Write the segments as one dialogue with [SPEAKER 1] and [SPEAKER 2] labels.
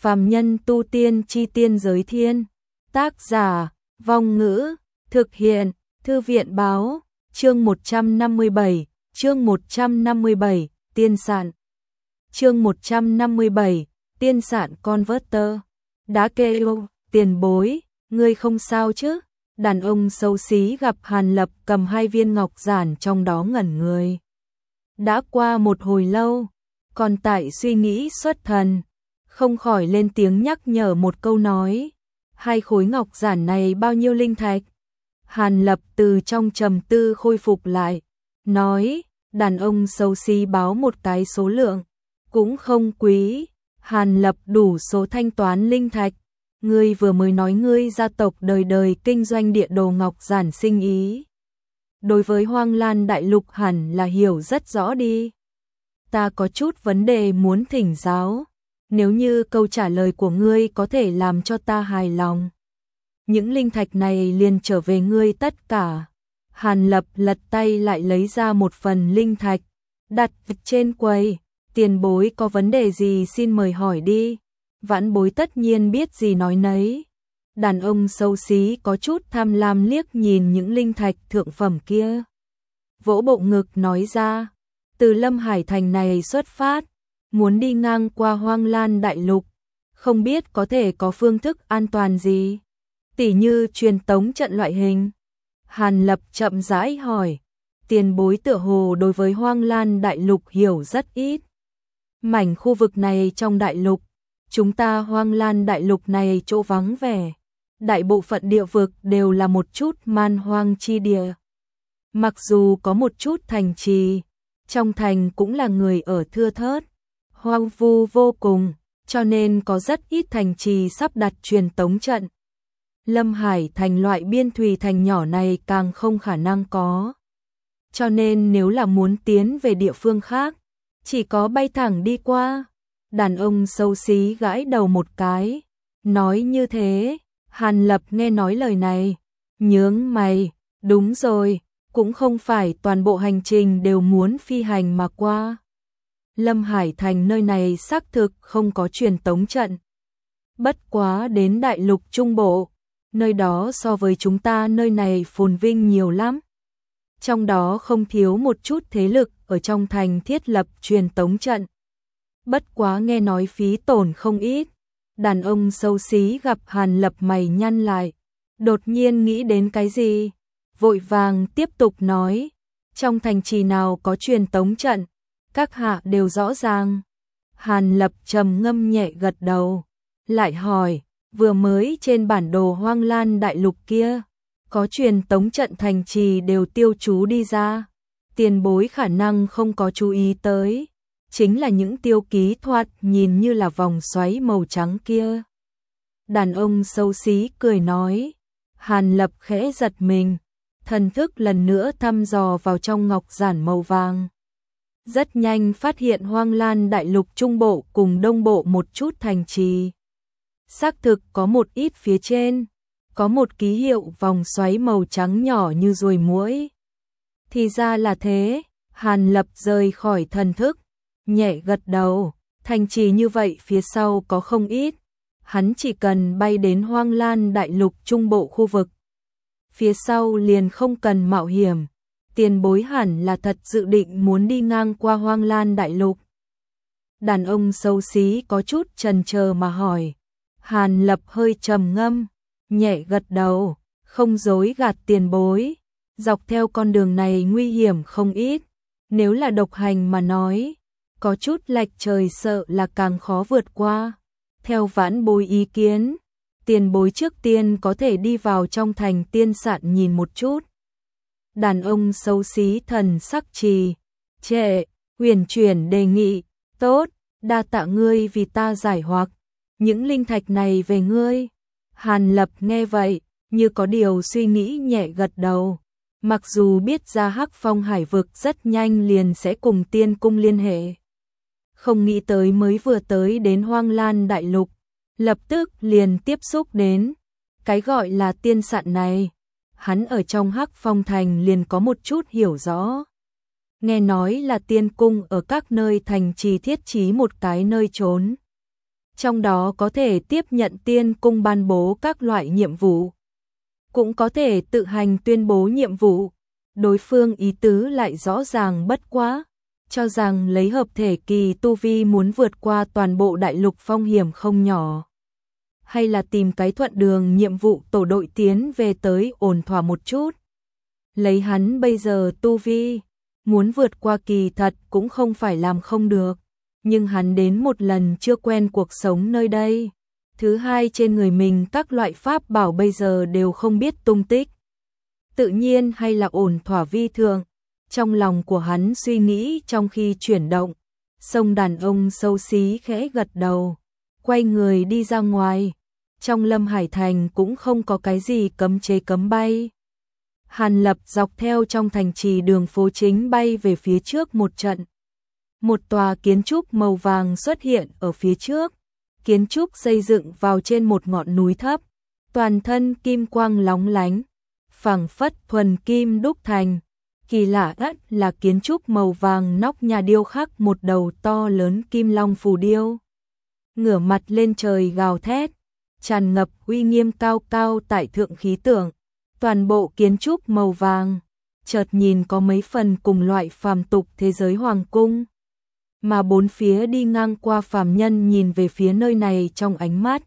[SPEAKER 1] Phàm nhân tu tiên chi tiên giới thiên. Tác giả, Vong Ngữ, thực hiện, Thư viện báo, chương 157, tiên sản. Chương 157, tiên sản converter. Đã kêu, tiền bối, ngươi không sao chứ? Đàn ông xấu xí gặp Hàn Lập cầm 2 viên ngọc giản trong đó ngẩn người. Đã qua một hồi lâu, còn tại suy nghĩ xuất thần, không khỏi lên tiếng nhắc nhở một câu nói. 2 khối ngọc giản này bao nhiêu linh thạch? Hàn Lập từ trong trầm tư khôi phục lại, nói, đàn ông xấu xí báo một cái số lượng, cũng không quý. Hàn Lập đủ số thanh toán linh thạch. Ngươi vừa mới nói ngươi gia tộc đời đời kinh doanh địa đồ ngọc giản sinh ý. Đối với Hoang Lan Đại Lục hẳn là hiểu rất rõ đi. Ta có chút vấn đề muốn thỉnh giáo. Nếu như câu trả lời của ngươi có thể làm cho ta hài lòng, những linh thạch này liền trở về ngươi tất cả. Hàn Lập lật tay lại lấy ra một phần linh thạch, đặt trên quầy. Tiền bối có vấn đề gì xin mời hỏi đi. Vãn bối tất nhiên biết gì nói nấy. Đàn ông xấu xí có chút tham lam liếc nhìn những linh thạch thượng phẩm kia, vỗ bộ ngực nói ra, từ Lâm Hải Thành này xuất phát, muốn đi ngang qua Hoang Lan Đại Lục, không biết có thể có phương thức an toàn gì, tỉ như truyền tống trận loại hình. Hàn Lập chậm rãi hỏi, tiền bối tựa hồ đối với Hoang Lan Đại Lục hiểu rất ít. Mảnh khu vực này trong đại lục, chúng ta Hoang Lan Đại Lục này chỗ vắng vẻ, đại bộ phận địa vực đều là một chút man hoang chi địa. Mặc dù có một chút thành trì, trong thành cũng là người ở thưa thớt, hoang vu vô cùng, cho nên có rất ít thành trì sắp đặt truyền tống trận. Lâm Hải Thành loại biên thùy thành nhỏ này càng không khả năng có. Cho nên nếu là muốn tiến về địa phương khác, chỉ có bay thẳng đi qua. Đàn ông xấu xí gãi đầu một cái, nói như thế. Hàn Lập nghe nói lời này, nhướng mày, đúng rồi, cũng không phải toàn bộ hành trình đều muốn phi hành mà qua. Lâm Hải Thành nơi này xác thực không có truyền tống trận. Bất quá đến đại lục trung bộ, nơi đó so với chúng ta nơi này phồn vinh nhiều lắm. Trong đó không thiếu một chút thế lực ở trong thành thiết lập truyền tống trận. Bất quá nghe nói phí tổn không ít. Đàn ông xấu xí gặp Hàn Lập mày nhăn lại, đột nhiên nghĩ đến cái gì, vội vàng tiếp tục nói, trong thành trì nào có truyền tống trận, các hạ đều rõ ràng. Hàn Lập trầm ngâm nhẹ gật đầu, lại hỏi, vừa mới trên bản đồ Hoang Lan Đại Lục kia, có truyền tống trận thành trì đều tiêu chú đi ra, tiền bối khả năng không có chú ý tới, chính là những tiêu ký thoạt nhìn như là vòng xoáy màu trắng kia. Đàn ông xấu xí cười nói. Hàn Lập khẽ giật mình, thần thức lần nữa thăm dò vào trong ngọc giản màu vàng. Rất nhanh phát hiện Hoang Lan Đại Lục trung bộ cùng đông bộ một chút thành trì. Xác thực có một ít phía trên, có một ký hiệu vòng xoáy màu trắng nhỏ như ruồi muỗi. Thì ra là thế. Hàn Lập rời khỏi thần thức, nhẹ gật đầu, thành trì như vậy phía sau có không ít, hắn chỉ cần bay đến Hoang Lan Đại Lục trung bộ khu vực, phía sau liền không cần mạo hiểm. Tiền bối hẳn là thật dự định muốn đi ngang qua Hoang Lan Đại Lục. Đàn ông xấu xí có chút chần chờ mà hỏi. Hàn Lập hơi trầm ngâm, nhẹ gật đầu, không dối gạt tiền bối, dọc theo con đường này nguy hiểm không ít, nếu là độc hành mà nói, có chút lệch trời sợ là càng khó vượt qua. Theo vãn bối ý kiến, tiền bối trước tiên có thể đi vào trong thành tiên sạn nhìn một chút. Đàn ông xấu xí thần sắc trì trệ, huyền chuyển đề nghị, tốt, đa tạ ngươi vì ta giải hoặc, những linh thạch này về ngươi. Hàn Lập nghe vậy, như có điều suy nghĩ nhẹ gật đầu. Mặc dù biết ra Hắc Phong Hải vực rất nhanh liền sẽ cùng tiên cung liên hệ, không nghĩ tới mới vừa tới đến Hoang Lan Đại Lục, lập tức liền tiếp xúc đến cái gọi là tiên sạn này. Hắn ở trong Hắc Phong Thành liền có một chút hiểu rõ. Nghe nói là tiên cung ở các nơi thành trì thiết trí một cái nơi trốn Trong đó có thể tiếp nhận tiên cung ban bố các loại nhiệm vụ, cũng có thể tự hành tuyên bố nhiệm vụ. Đối phương ý tứ lại rõ ràng bất quá, cho rằng lấy hợp thể kỳ tu vi muốn vượt qua toàn bộ đại lục phong hiểm không nhỏ. Hay là tìm cái thuận đường nhiệm vụ tổ đội tiến về tới ổn thỏa một chút. Lấy hắn bây giờ tu vi, muốn vượt qua kỳ thật cũng không phải làm không được. Nhưng hắn đến một lần chưa quen cuộc sống nơi đây. Thứ hai, trên người mình các loại pháp bảo bây giờ đều không biết tung tích. Tự nhiên hay là ổn thỏa vi thượng. Trong lòng của hắn suy nghĩ trong khi chuyển động. Xong đàn ông xấu xí khẽ gật đầu, quay người đi ra ngoài. Trong Lâm Hải Thành cũng không có cái gì cấm chế cấm bay. Hàn Lập dọc theo trong thành trì đường phố chính bay về phía trước một trận. Một tòa kiến trúc màu vàng xuất hiện ở phía trước. Kiến trúc xây dựng vào trên một ngọn núi thấp, toàn thân kim quang lóng lánh, phảng phất thuần kim đúc thành. Kỳ lạ nhất là kiến trúc màu vàng nóc nhà điêu khắc một đầu to lớn kim long phù điêu. Ngửa mặt lên trời gào thét, tràn ngập uy nghiêm cao cao tại thượng khí tượng. Toàn bộ kiến trúc màu vàng, chợt nhìn có mấy phần cùng loại phàm tục thế giới hoàng cung. Mà bốn phía đi ngang qua phàm nhân nhìn về phía nơi này trong ánh mắt,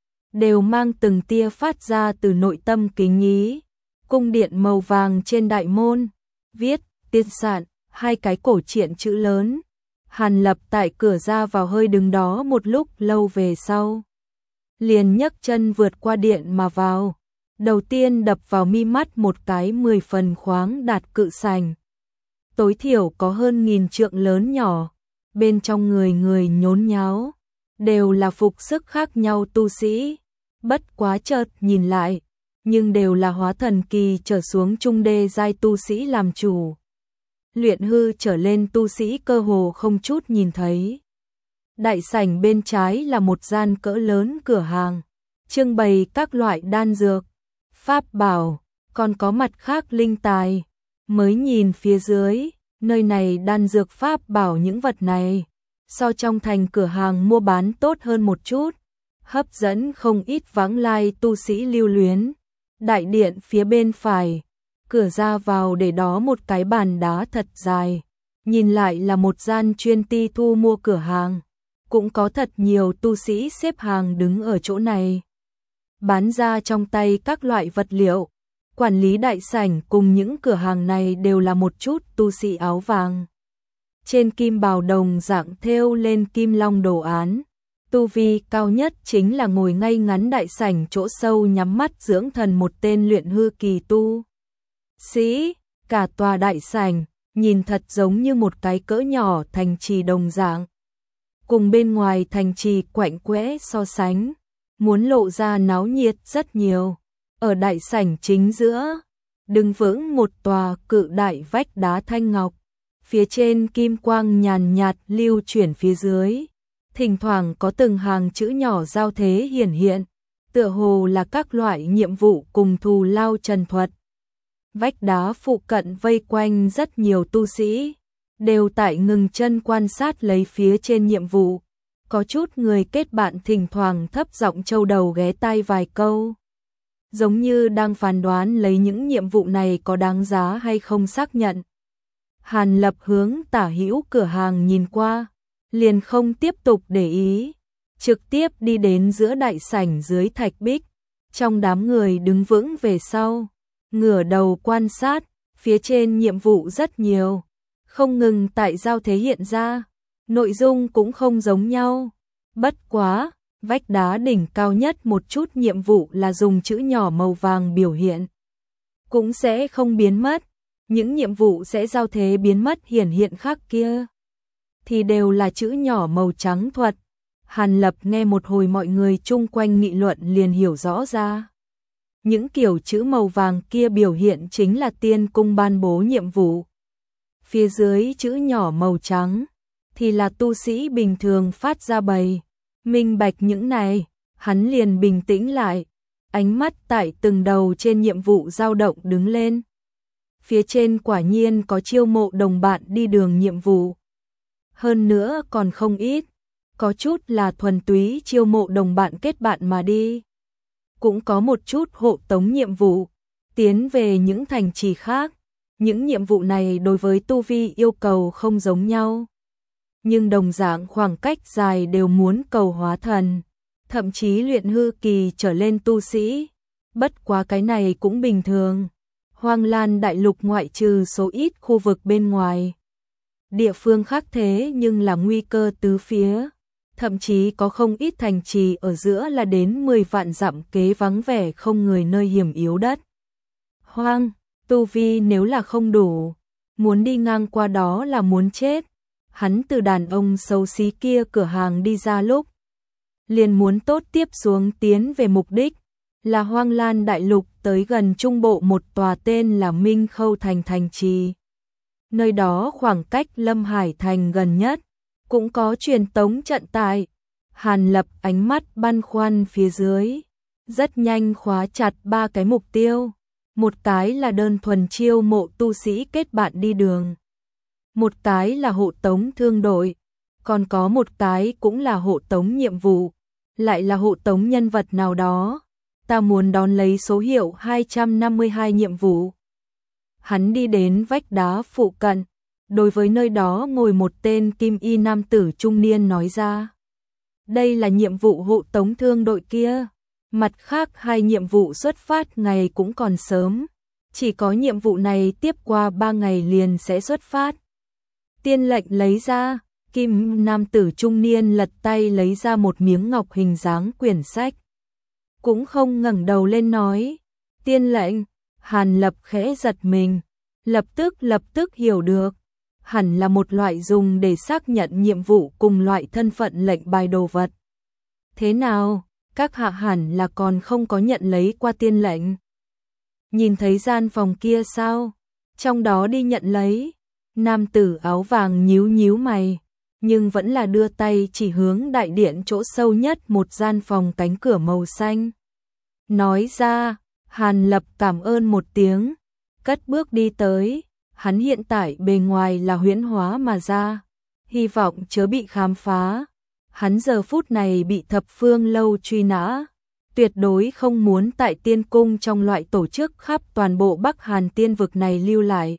[SPEAKER 1] đều mang từng tia phát ra từ nội tâm kính ý. Cung điện màu vàng trên đại môn, viết, tiên sản, hai cái cổ truyện chữ lớn. Hàn Lập tại cửa ra vào hơi đứng đó một lúc lâu về sau. Liền nhấc chân vượt qua điện mà vào. Đầu tiên đập vào mi mắt một cái 10 phần khoáng đạt cự sành. Tối thiểu có hơn 1000 trượng lớn nhỏ. Bên trong người người nhốn nháo, đều là phục sức khác nhau tu sĩ. Bất quá chợt nhìn lại, nhưng đều là hóa thần kỳ trở xuống trung đê giai tu sĩ làm chủ. Luyện hư trở lên tu sĩ cơ hồ không chút nhìn thấy. Đại sảnh bên trái là một gian cỡ lớn cửa hàng, trưng bày các loại đan dược, pháp bảo, còn có mặt khác linh tài. Mới nhìn phía dưới, nơi này đan dược pháp bảo những vật này, so trong thành cửa hàng mua bán tốt hơn một chút, hấp dẫn không ít vãng lai tu sĩ lưu luyến. Đại điện phía bên phải, cửa ra vào để đó một cái bàn đá thật dài, nhìn lại là một gian chuyên ti thu mua cửa hàng, cũng có thật nhiều tu sĩ xếp hàng đứng ở chỗ này. Bán ra trong tay các loại vật liệu. Quản lý đại sảnh cùng những cửa hàng này đều là một chút tu sĩ áo vàng. Trên kim bào đồng dạng thêu lên kim long đồ án. Tu vi cao nhất chính là ngồi ngay ngắn đại sảnh chỗ sâu nhắm mắt dưỡng thần một tên luyện hư kỳ tu sĩ. Cả tòa đại sảnh nhìn thật giống như một cái cỡ nhỏ thành trì đồng dạng. Cùng bên ngoài thành trì quạnh quẽ so sánh, muốn lộ ra náo nhiệt rất nhiều. Ở đại sảnh chính giữa, đứng vững một tòa cự đại vách đá thanh ngọc, phía trên kim quang nhàn nhạt lưu chuyển phía dưới, thỉnh thoảng có từng hàng chữ nhỏ giao thế hiển hiện, tựa hồ là các loại nhiệm vụ cùng thù lao trần thuật. Vách đá phụ cận vây quanh rất nhiều tu sĩ, đều tại ngừng chân quan sát lấy phía trên nhiệm vụ, có chút người kết bạn thỉnh thoảng thấp giọng trâu đầu ghé tai vài câu. Giống như đang phán đoán lấy những nhiệm vụ này có đáng giá hay không xác nhận. Hàn Lập hướng tả hữu cửa hàng nhìn qua, liền không tiếp tục để ý, trực tiếp đi đến giữa đại sảnh dưới thạch bích, trong đám người đứng vững về sau, ngửa đầu quan sát, phía trên nhiệm vụ rất nhiều, không ngừng tại giao thế hiện ra, nội dung cũng không giống nhau. Bất quá, vách đá đỉnh cao nhất một chút nhiệm vụ là dùng chữ nhỏ màu vàng biểu hiện, cũng sẽ không biến mất. Những nhiệm vụ sẽ giao thế biến mất hiển hiện khác kia thì đều là chữ nhỏ màu trắng thuật. Hàn Lập nghe một hồi mọi người chung quanh nghị luận liền hiểu rõ ra. Những kiểu chữ màu vàng kia biểu hiện chính là tiên cung ban bố nhiệm vụ. Phía dưới chữ nhỏ màu trắng thì là tu sĩ bình thường phát ra bày. Minh bạch những này, hắn liền bình tĩnh lại, ánh mắt tại từng đầu trên nhiệm vụ dao động đứng lên. Phía trên quả nhiên có chiêu mộ đồng bạn đi đường nhiệm vụ. Hơn nữa còn không ít, có chút là thuần túy chiêu mộ đồng bạn kết bạn mà đi. Cũng có một chút hộ tống nhiệm vụ, tiến về những thành trì khác. Những nhiệm vụ này đối với tu vi yêu cầu không giống nhau, nhưng đồng dạng khoảng cách dài đều muốn cầu hóa thần, thậm chí luyện hư kỳ trở lên tu sĩ. Bất quá cái này cũng bình thường. Hoang Lan đại lục ngoại trừ số ít khu vực bên ngoài, địa phương khác thế nhưng là nguy cơ tứ phía, thậm chí có không ít thành trì ở giữa là đến 10 vạn dặm kế vắng vẻ không người nơi hiểm yếu đất. Hoang, tu vi nếu là không đủ, muốn đi ngang qua đó là muốn chết. Hắn từ đàn ông xấu xí kia cửa hàng đi ra lúc, liền muốn tốt tiếp xuống tiến về mục đích, là Hoang Lan đại lục tới gần trung bộ một tòa tên là Minh Khâu thành thành trì. Nơi đó khoảng cách Lâm Hải thành gần nhất, cũng có truyền tống trận tại. Hàn Lập ánh mắt băn khoăn phía dưới, rất nhanh khóa chặt 3 cái mục tiêu. Một cái là đơn thuần chiêu mộ tu sĩ kết bạn đi đường, một cái là hộ tống thương đội, còn có một cái cũng là hộ tống nhiệm vụ, lại là hộ tống nhân vật nào đó. Ta muốn đón lấy số hiệu 252 nhiệm vụ. Hắn đi đến vách đá phụ cận, đối với nơi đó ngồi một tên kim y nam tử trung niên nói ra. Đây là nhiệm vụ hộ tống thương đội kia. Mặt khác 2 nhiệm vụ xuất phát ngày cũng còn sớm, chỉ có nhiệm vụ này tiếp qua 3 ngày liền sẽ xuất phát. Tiên lệnh lấy ra, kim nam tử trung niên lật tay lấy ra một miếng ngọc hình dáng quyển sách. Cũng không ngẩng đầu lên nói, tiên lệnh. Hàn Lập khẽ giật mình, lập tức hiểu được, hẳn là một loại dùng để xác nhận nhiệm vụ cùng loại thân phận lệnh bài đồ vật. Thế nào, các hạ hẳn là còn không có nhận lấy qua tiên lệnh. Nhìn thấy gian phòng kia sao? Trong đó đi nhận lấy. Nam tử áo vàng nhíu mày, nhưng vẫn là đưa tay chỉ hướng đại điện chỗ sâu nhất một gian phòng cánh cửa màu xanh. Nói ra, Hàn Lập cảm ơn một tiếng, cất bước đi tới. Hắn hiện tại bề ngoài là huyễn hóa mà ra, hy vọng chớ bị khám phá. Hắn giờ phút này bị Thập Phương Lâu truy nã, tuyệt đối không muốn tại tiên cung trong loại tổ chức khắp toàn bộ Bắc Hàn tiên vực này lưu lại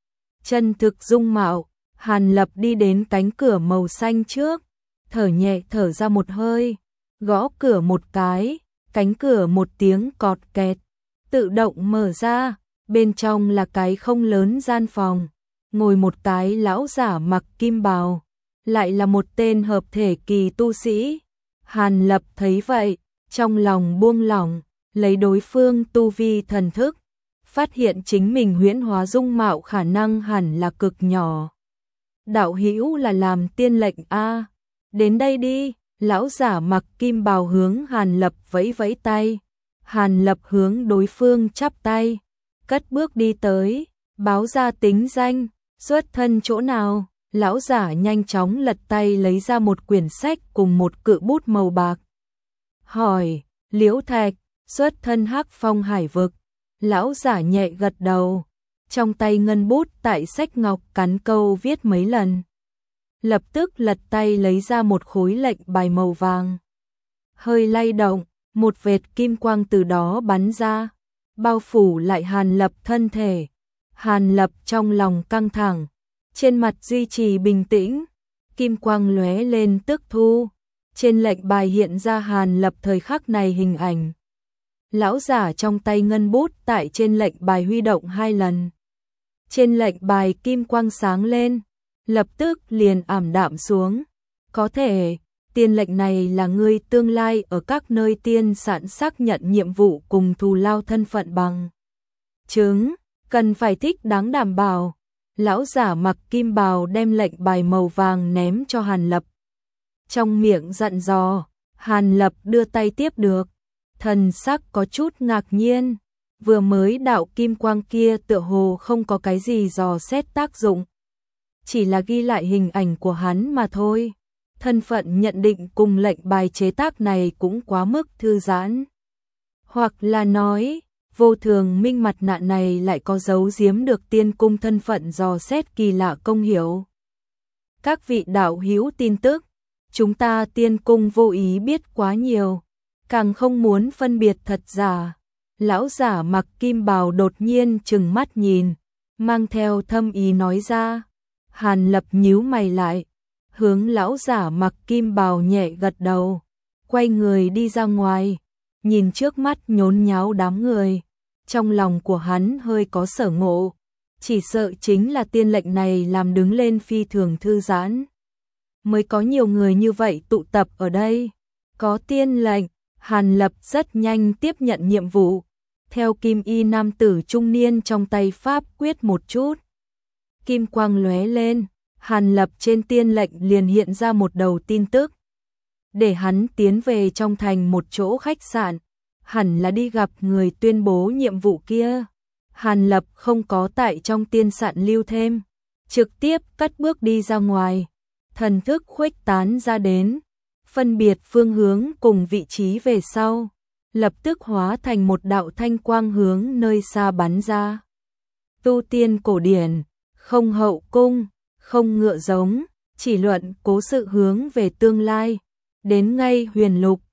[SPEAKER 1] chân thực dung mạo. Hàn Lập đi đến cánh cửa màu xanh trước, thở nhẹ thở ra một hơi, gõ cửa một cái, cánh cửa một tiếng cọt kẹt, tự động mở ra. Bên trong là cái không lớn gian phòng, ngồi một cái lão giả mặc kim bào, lại là một tên hợp thể kỳ tu sĩ. Hàn Lập thấy vậy, trong lòng buông lỏng, lấy đối phương tu vi thần thức, phát hiện chính mình huyễn hóa dung mạo khả năng hẳn là cực nhỏ. Đạo hữu là làm tiên lệnh a, đến đây đi. Lão giả mặc kim bào hướng Hàn Lập vẫy vẫy tay. Hàn Lập hướng đối phương chắp tay, cất bước đi tới, báo ra tính danh, xuất thân chỗ nào. Lão giả nhanh chóng lật tay lấy ra một quyển sách cùng một cự bút màu bạc. Hỏi, Liễu Thạch, xuất thân Hắc Phong Hải vực. Lão giả nhẹ gật đầu, trong tay ngân bút tại sách ngọc cắn câu viết mấy lần. Lập tức lật tay lấy ra một khối lệnh bài màu vàng. Hơi lay động, một vệt kim quang từ đó bắn ra, bao phủ lại Hàn Lập thân thể. Hàn Lập trong lòng căng thẳng, trên mặt duy trì bình tĩnh, kim quang lóe lên tức thu. Trên lệnh bài hiện ra Hàn Lập thời khắc này hình ảnh. Lão giả trong tay ngân bút tại trên lệnh bài huy động 2 lần. Trên lệnh bài kim quang sáng lên, lập tức liền ảm đạm xuống. Có thể, tiên lệnh này là ngươi tương lai ở các nơi tiên sản xác nhận nhiệm vụ cùng thù lao thân phận bằng chứng, cần phải thích đáng đảm bảo. Lão giả mặc kim bào đem lệnh bài màu vàng ném cho Hàn Lập. Trong miệng dặn dò, Hàn Lập đưa tay tiếp được, thần sắc có chút ngạc nhiên. Vừa mới đạo kim quang kia tựa hồ không có cái gì dò xét tác dụng, chỉ là ghi lại hình ảnh của hắn mà thôi. Thân phận nhận định cùng lệnh bài chế tác này cũng quá mức thư giãn. Hoặc là nói, vô thường minh mặt nạ này lại có giấu giếm được tiên cung thân phận dò xét kỳ lạ công hiệu. Các vị đạo hữu tin tức, chúng ta tiên cung vô ý biết quá nhiều, càng không muốn phân biệt thật giả. Lão giả mặc kim bào đột nhiên trừng mắt nhìn, mang theo thâm ý nói ra. Hàn Lập nhíu mày lại, hướng lão giả mặc kim bào nhẹ gật đầu, quay người đi ra ngoài, nhìn trước mắt nhốn nháo đám người. Trong lòng của hắn hơi có sở ngộ, chỉ sợ chính là tiên lệnh này làm đứng lên phi thường thư giãn. Mới có nhiều người như vậy tụ tập ở đây. Có tiên lệnh, Hàn Lập rất nhanh tiếp nhận nhiệm vụ. Theo kim y nam tử trung niên trong tay pháp quyết một chút. Kim quang lóe lên, Hàn Lập trên tiên lệnh liền hiện ra một đầu tin tức. Để hắn tiến về trong thành một chỗ khách sạn, hẳn là đi gặp người tuyên bố nhiệm vụ kia. Hàn Lập không có tại trong tiên sạn lưu thêm, trực tiếp cất bước đi ra ngoài, thần thức khuếch tán ra đến, phân biệt phương hướng cùng vị trí về sau, lập tức hóa thành một đạo thanh quang hướng nơi xa bắn ra. Tu tiên cổ điển, không hậu cung, không ngựa giống, chỉ luận cố sự hướng về tương lai, đến ngay huyền lục,